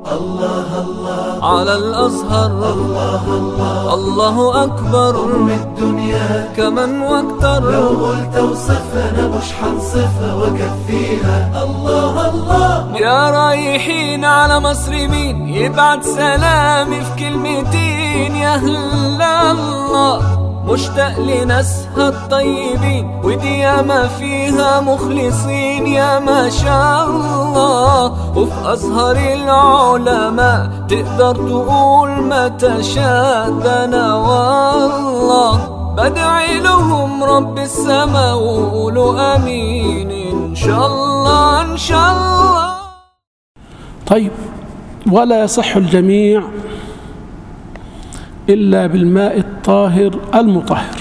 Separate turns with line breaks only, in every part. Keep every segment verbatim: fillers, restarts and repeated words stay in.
الله الله
على الأزهر،
الله الله
الله أكبر
من الدنيا
كمن واكتر.
لو قلت اوصفها مش حنصفها وكفيها. الله الله
يا رايحين على مصر مين يبعت سلامي في كلمتين؟ يا أهل الله مشتاق لناسها الطيبين، ودي ياما فيها مخلصين يا ما شاء الله. وفي أزهر العلماء تقدر تقول ما تشاء. ده أنا والله بدعي لهم رب السما وقولوا آمين إن شاء الله إن شاء الله.
طيب، ولا يصح الجميع إلا بالماء الطاهر المطهر.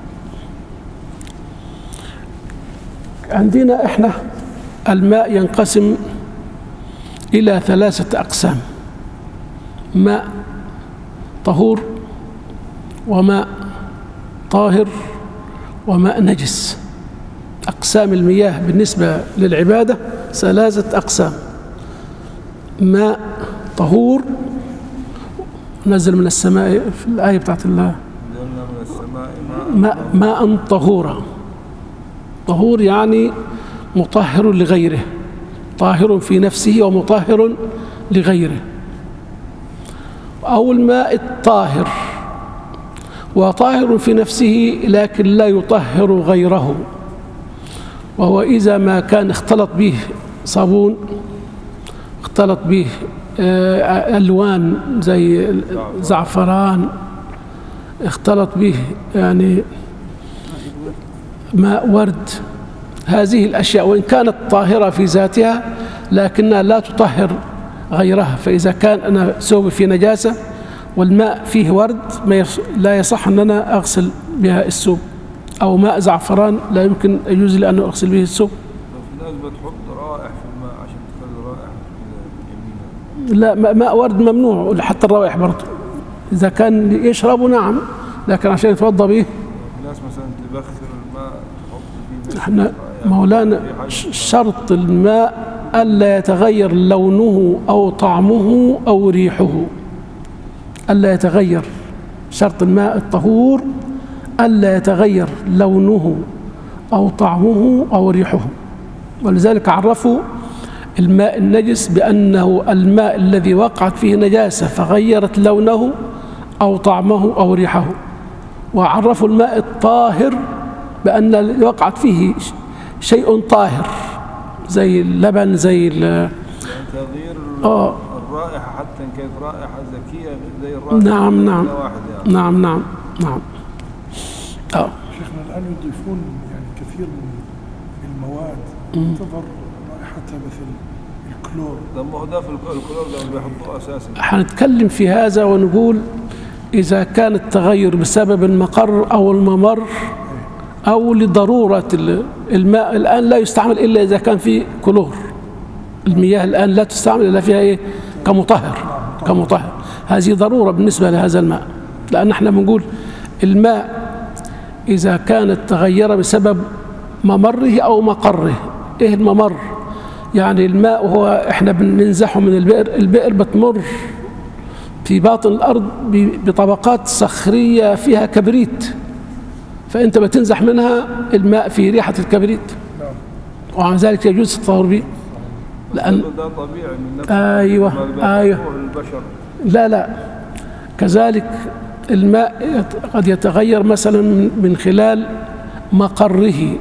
عندنا إحنا الماء ينقسم إلى ثلاثة أقسام: ماء طهور، وماء طاهر، وماء نجس. أقسام المياه بالنسبة للعبادة ثلاثة أقسام: ماء طهور نزل من السماء في الآية بتاعت الله ماء ماء طهورا. طهور يعني مطهر لغيره، طاهر في نفسه ومطهر لغيره. أو الماء الطاهر، وطاهر في نفسه لكن لا يطهر غيره، وهو إذا ما كان اختلط به صابون، اختلط به ألوان زي زعفران، اختلط به يعني ماء ورد، هذه الأشياء وإن كانت طاهرة في ذاتها لكنها لا تطهر غيرها. فإذا كان أنا ثوبي في نجاسة والماء فيه ورد ما لا يصح أن أنا أغسل بها الثوب، أو ماء زعفران لا يمكن يجوز لي أن أغسل به الثوب.
في ناس بتحط رائح في الماء عشان تخلي رائح جميلة.
لا، ماء ورد ممنوع، حتى الروائح برضه إذا كان يشربه نعم، لكن عشان يتوضأ به.
في ناس مثلا تبخر الماء تحط فيه.
احنا مولانا شرط الماء ألا يتغير لونه أو طعمه أو ريحه، ألا يتغير. شرط الماء الطهور ألا يتغير لونه أو طعمه أو ريحه. ولذلك عرفوا الماء النجس بأنه الماء الذي وقعت فيه نجاسة فغيرت لونه أو طعمه أو ريحه. وعرفوا الماء الطاهر بأن اللي وقعت فيه شيء طاهر زي اللبن، زي ال
تغيير
آه
الرائحة حتى إن كانت رائحة زكية زي الرائحة.
نعم نعم
يعني.
نعم نعم نعم
آه. شيخنا الآن يضيفون يعني كثير من المواد تظهر رائحتها مثل الكلور.
ده ما هو ده في الكلور ده بيحطوه أساسا.
هنتكلم في هذا ونقول إذا كان التغير بسبب المقر أو الممر أو لضرورة الماء. الآن لا يستعمل إلا إذا كان في كلور. المياه الآن لا تستعمل إلا فيها إيه؟ كمطهر كمطهر هذه ضرورة بالنسبة لهذا الماء، لأن احنا بنقول الماء إذا كانت تغير بسبب ممره أو مقره. إيه الممر؟ يعني الماء هو احنا بننزحه من البئر، البئر بتمر في باطن الأرض بطبقات صخرية فيها كبريت، فأنت بتنزح منها الماء في ريحة الكبريت، وعن ذلك يجوز الطهور به. لأن
ده طبيعي من نفس
أيوة أيوة
البشر.
لا لا كذلك الماء قد يتغير مثلا من خلال مقره.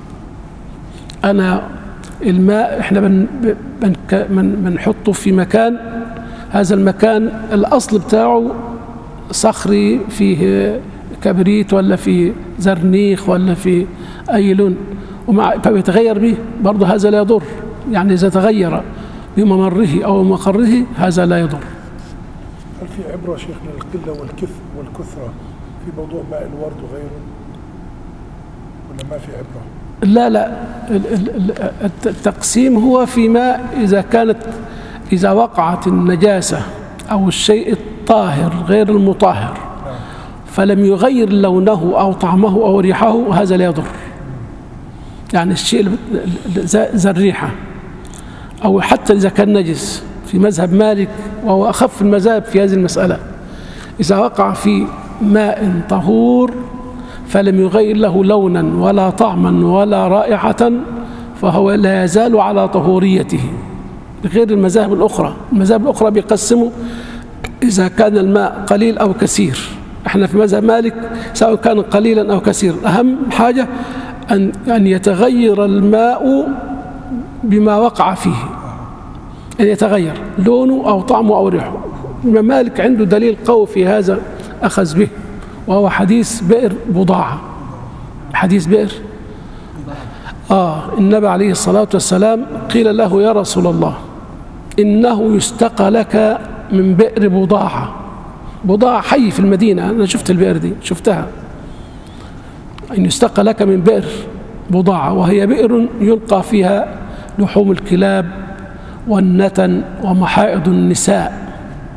أنا الماء احنا بن بن بنحطه في مكان، هذا المكان الأصل بتاعه صخري فيه كبريت ولا في زرنيخ ولا في أي لون، ومع فبيتغير به برضه هذا لا يضر. يعني إذا تغير بممره أو مقره هذا لا يضر.
هل في عبرة شيخنا القلة والكث والكثرة في موضوع ماء الورد وغيره، ولا ما في عبرة؟
لا لا التقسيم هو في ماء إذا كانت إذا وقعت النجاسة أو الشيء الطاهر غير المطهر فلم يغير لونه أو طعمه أو ريحه هذا لا يضر. يعني الشيء ذا الريحة أو حتى إذا كان نجس في مذهب مالك وهو أخف المذاهب في هذه المسألة، إذا وقع في ماء طهور فلم يغير له لونا ولا طعما ولا رائحة فهو لا يزال على طهوريته، غير المذاهب الأخرى. المذاهب الأخرى بيقسموا إذا كان الماء قليل أو كثير. احنا في مذهب مالك سواء كان قليلا أو كثير، أهم حاجة أن أن يتغير الماء بما وقع فيه، أن يتغير لونه أو طعمه أو ريحه. الإمام مالك عنده دليل قوي في هذا أخذ به، وهو حديث بئر بضاعة. حديث بئر آه النبي عليه الصلاة والسلام قيل له يا رسول الله إنه يستقى لك من بئر بضاعة. بضاعة حي في المدينة، أنا شفت البئر دي شفتها، أن يستقى لك من بئر بضاعة، وهي بئر يلقى فيها لحوم الكلاب والنتن ومحائض النساء.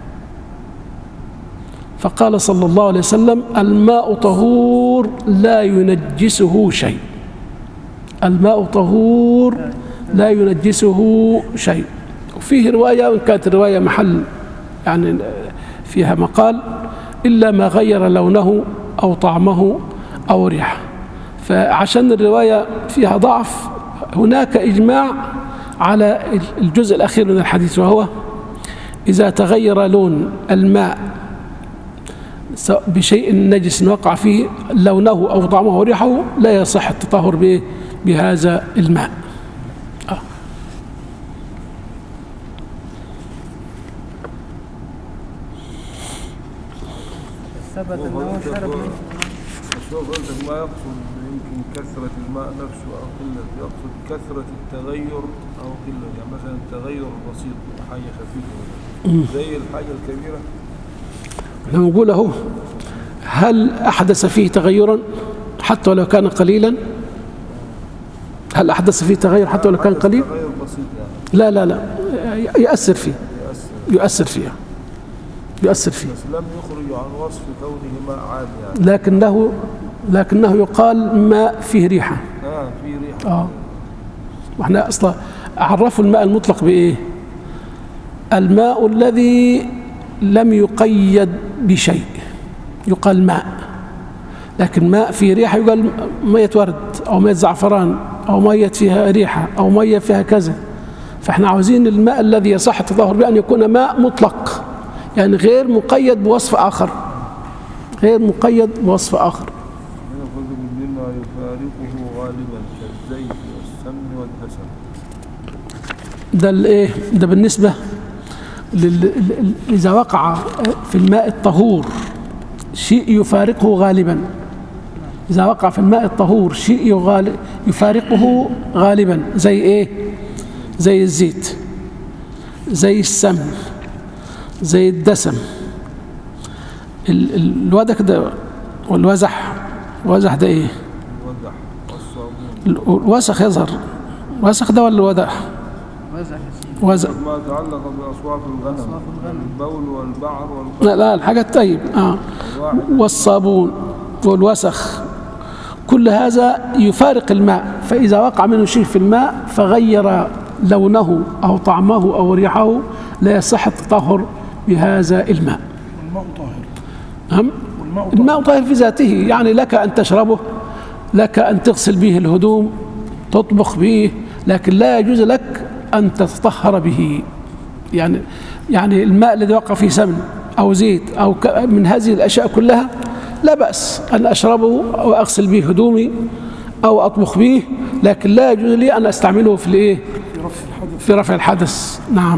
فقال صلى الله عليه وسلم الماء طهور لا ينجسه شيء. الماء طهور لا ينجسه شيء. وفيه رواية، وإن كانت الرواية محل يعني فيها مقال، إلا ما غير لونه أو طعمه أو ريحه. فعشان الرواية فيها ضعف هناك إجماع على الجزء الأخير من الحديث، وهو إذا تغير لون الماء بشيء نجس وقع فيه لونه أو طعمه أو ريحه لا يصح التطهر بهذا الماء. آه.
ثبت أنه شرب منه.
شوف أنت ما يقصد يمكن كثرة الماء نفسه أو قلة، يقصد كثرة التغير أو قلة، يعني مثلا التغير البسيط حاجة خفيفة زي الحاجة الكبيرة.
لما نقول له هل أحدث فيه تغيرا حتى ولو كان قليلا؟ هل أحدث فيه تغير حتى ولو كان قليل؟
تغير بسيط
لا
يعني.
لا لا يؤثر فيه، يؤثر فيه يؤثر فيه
بس لم يخرج عن وصف كونه ماء عادي يعني.
لكنه لكنه يقال ماء فيه ريحة.
اه فيه ريحة.
اه واحنا اصلا عرفوا الماء المطلق بايه؟ الماء الذي لم يقيد بشيء يقال ماء، لكن ماء فيه ريحة يقال مية ورد أو مية زعفران أو مية فيها ريحة أو مية فيها كذا. فاحنا عاوزين الماء الذي يصح التطهر به أن يكون ماء مطلق، يعني غير مقيد بوصف آخر، غير مقيد بوصف آخر.
يأخذ مما يفارقه غالبا كالزيت والسمن والدسم.
ده الايه؟ ده بالنسبة لل... إذا وقع في الماء الطهور شيء يفارقه غالبا، إذا وقع في الماء الطهور شيء يغال... يفارقه غالبا زي إيه؟ زي الزيت، زي السمن، زي الدسم، ال... ال... الودك ده والوزح. الوزح ده إيه؟
الوزح والصابون.
الوسخ يظهر، الوسخ ده ولا الودح؟
وزع
وزح.
ما تعلق بأصواف الغنم، البول والبعر والقلب.
لا لا الحاجة الطيب آه. والصابون والوسخ كل هذا يفارق الماء، فإذا وقع منه شيء في الماء فغير لونه أو طعمه أو ريحه لا يصح التطهر بهذا الماء.
والماء طاهر.
نعم. الماء طاهر في ذاته، يعني لك أن تشربه، لك أن تغسل به الهدوم، تطبخ به، لكن لا يجوز لك أن تتطهر به. يعني يعني الماء الذي وقع فيه سمن أو زيت أو من هذه الأشياء كلها لا بأس أن أشربه أو أغسل به هدومي أو أطبخ به، لكن لا يجوز لي أن أستعمله في الإيه؟ في رفع الحدث. نعم.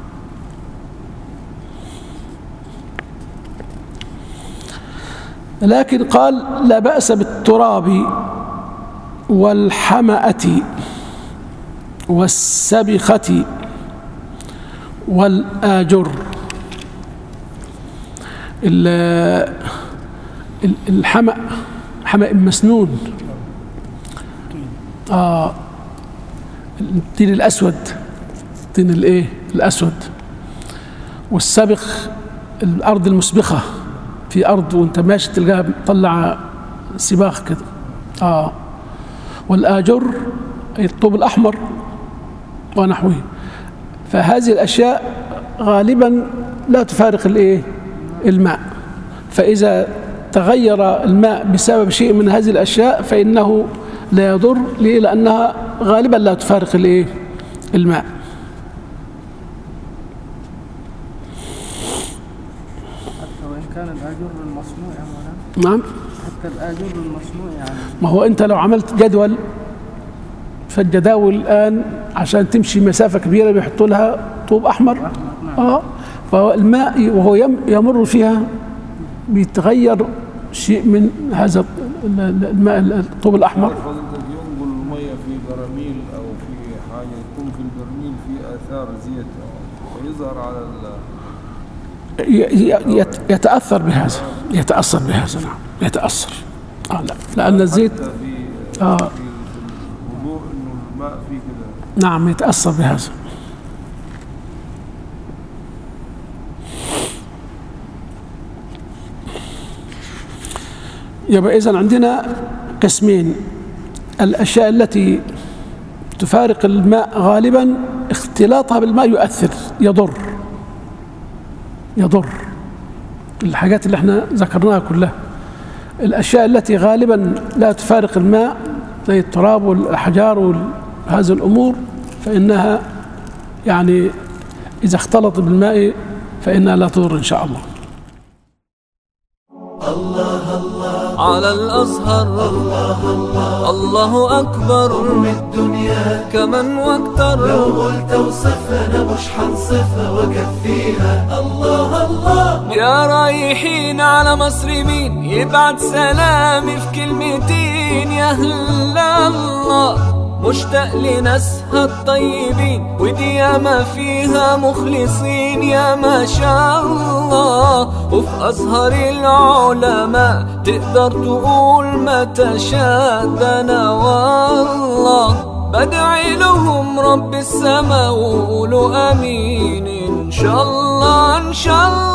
لكن قال لا بأس بالتراب والحمأة والسبخة والآجر. الحمأ حمأ مسنون، آه الطين الأسود، الطين الإيه الأسود. والسبخ الأرض المسبخة، في أرض وأنت ماشي تلقاها طلع سباخ كده. آه والآجر الطوب الأحمر ونحوه. فهذه الأشياء غالبا لا تفارق الايه الماء، فإذا تغير الماء بسبب شيء من هذه الأشياء فإنه لا يضر، ليه؟ لأنها غالبا لا تفارق الايه الماء.
حتى وإن كان الآجر المصنوع يا مولانا.
نعم،
حتى الآجر المصنوع يعني.
ما هو أنت لو عملت جدول، فالجداول الآن عشان تمشي مسافة كبيرة بيحطوا لها طوب أحمر. اه فهو الماء وهو يمر فيها بيتغير شيء من هذا الماء الطوب الأحمر.
فضلتك ينقل المية في براميل أو في حاجة يكون في البرميل في آثار زيت ويظهر على ال
يتأثر بهذا يتأثر بهذا نعم يتأثر. آه لا لأن الزيت
في
آه
الوضوء إنه الماء فيه كده.
نعم يتأثر بهذا. يبقى إذن عندنا قسمين: الأشياء التي تفارق الماء غالبا اختلاطها بالماء يؤثر يضر يضر الحاجات اللي احنا ذكرناها كلها. الأشياء التي غالبا لا تفارق الماء زي التراب والأحجار وهذه الأمور فإنها يعني إذا اختلط بالماء فإنها لا تضر إن شاء الله.
الله الله
على الأزهر
الله الله
الله أكبر
أم الدنيا
كمن واكتر.
لو قلت اوصفها أنا مش حنصفها وكفيها. الله الله
يا رايحين على مصر مين يبعت سلامي في كلمتين؟ يا هلا الله مشتاق لناسها الطيبين ودي ياما فيها مخلصين يا ما شاء الله. وفي أزهر العلماء تقدر تقول ما تشاء. ده أنا والله بدعي لهم رب السما وقولوا آمين إن شاء الله إن شاء الله.